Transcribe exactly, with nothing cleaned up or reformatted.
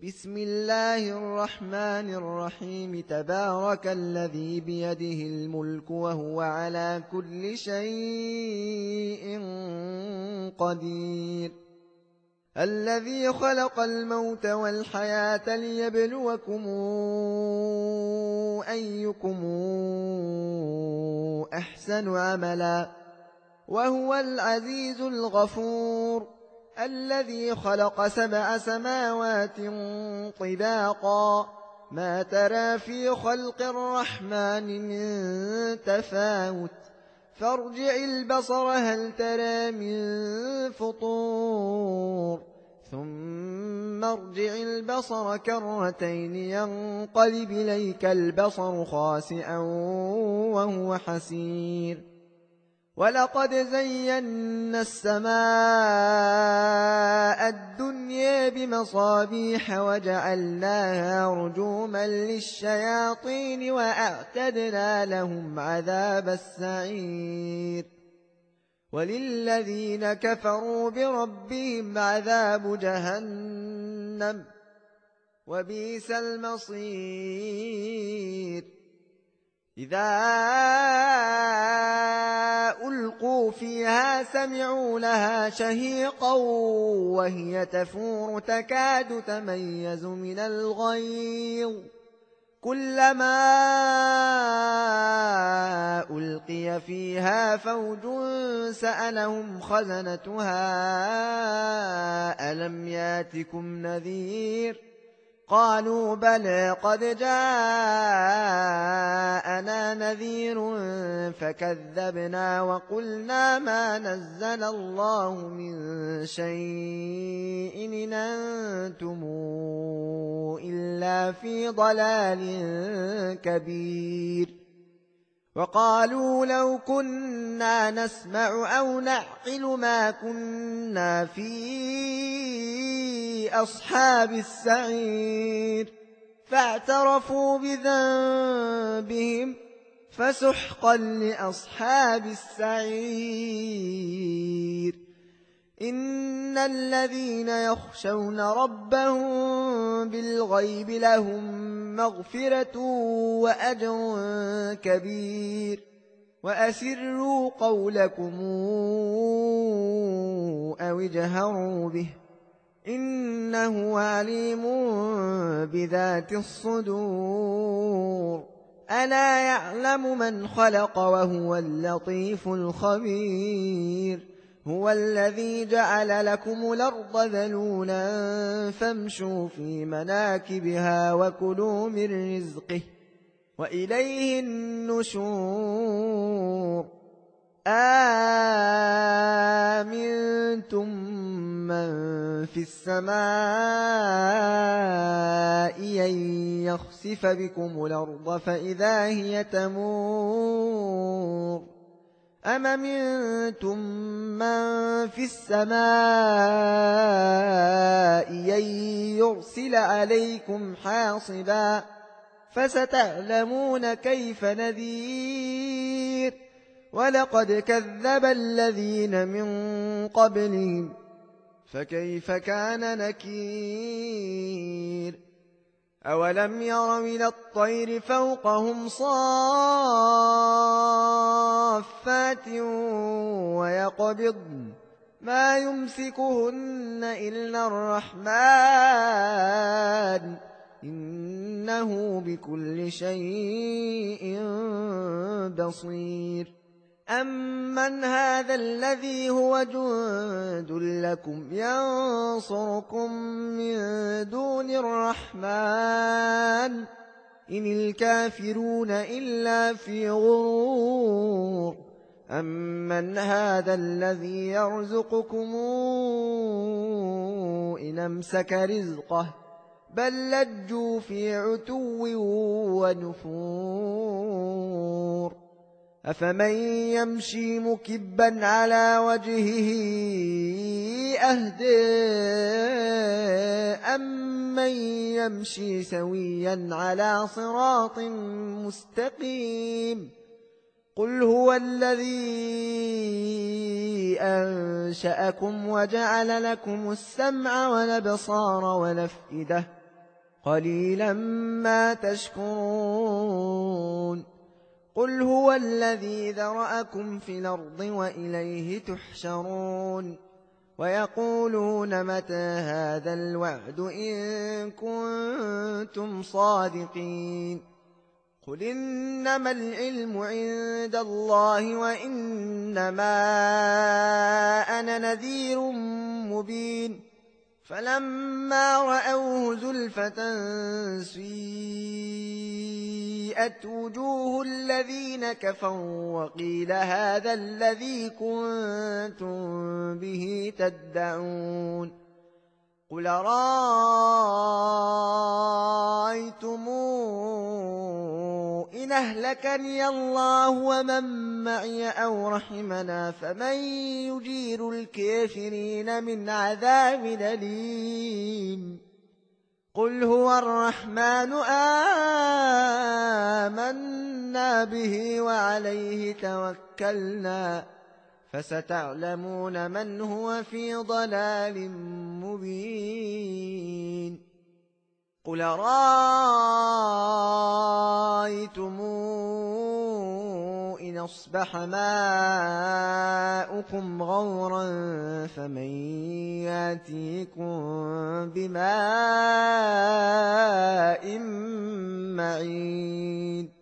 بسم الله الرحمن الرحيم تبارك الذي بيده الملك وهو على كل شيء قدير الذي خلق الموت والحياة ليبلوكم أيكم أحسن عملا وهو العزيز الغفور الذي خلق سبع سماوات طباقا ما ترى في خلق الرحمن من تفاوت فارجع البصر هل ترى من فطور ثم ارجع البصر كرتين ينقلب إليك البصر خاسئا وهو حسير ولقد زينا السماء الدنيا بمصابيح وجعلناها رجوما للشياطين وأعتدنا لهم عذاب السعير وللذين كفروا بربهم عذاب جهنم وبئس المصير إذا ألقوا فيها سمعوا لها شهيقا وهي تفور تكاد تميز من الغيظ كلما ألقي فيها فوج سألهم خزنتها ألم ياتكم نذير قالوا بلى قد جاءنا نذير فكذبنا وقلنا ما نزل الله من شيء إن أنتم إلا في ضلال كبير وقالوا لو كنا نسمع أو نعقل ما كنا في أصحاب السعير فاعترفوا بذنبهم فسحقا لأصحاب السعير إن الذين يخشون ربهم بالغيب لهم مغفرة وأجر كبير وأسروا قولكم أو اجهروا به إنه عليم بذات الصدور ألا يعلم من خلق وهو اللطيف الخبير هو الذي جعل لكم الأرض ذلولا فامشوا في مناكبها وكلوا من رزقه وإليه النشور آمنتم من في السماء أن يخسف بكم الأرض فإذا هي تمور أم أمنتم من في السماء أن يرسل عليكم حاصبا فستعلمون كيف نذير ولقد كذب الذين من قبلهم فكيف كان نكير أولم يروا إلى الطير فوقهم صافات ويقبضن ما يمسكهن إلا الرحمن إنه بكل شيء بصير أمن هذا الذي هو جند لكم ينصركم من دون الرحمن إن الكافرون إلا في غرور أمن هذا الذي يرزقكم إن أمسك رزقه بل لجوا في عتو ونفور أفمن يمشي مكبا على وجهه أهدى أمن يمشي سويا على صراط مستقيم قل هو الذي أنشأكم وجعل لكم السمع والأبصار والأفئدة قليلا ما تشكرون قل هو الذي ذرأكم في الأرض وإليه تحشرون ويقولون متى هذا الوعد إن كنتم صادقين قل إنما العلم عند الله وإنما أنا نذير مبين فلما رأوه زلفة سيئت وجوه الذين كفروا وقيل هذا الذي كنتم به تدعون قل رأيتم إن أهلكني الله ومن معي أو رحمنا فمن يجير الكافرين من عذاب أليم قل هو الرحمن آمنا به وعليه توكلنا فستعلمون من هو في ضلال مبين قل رأيتم إن أصبح ماؤكم غورا فمن يأتيكم بماء معين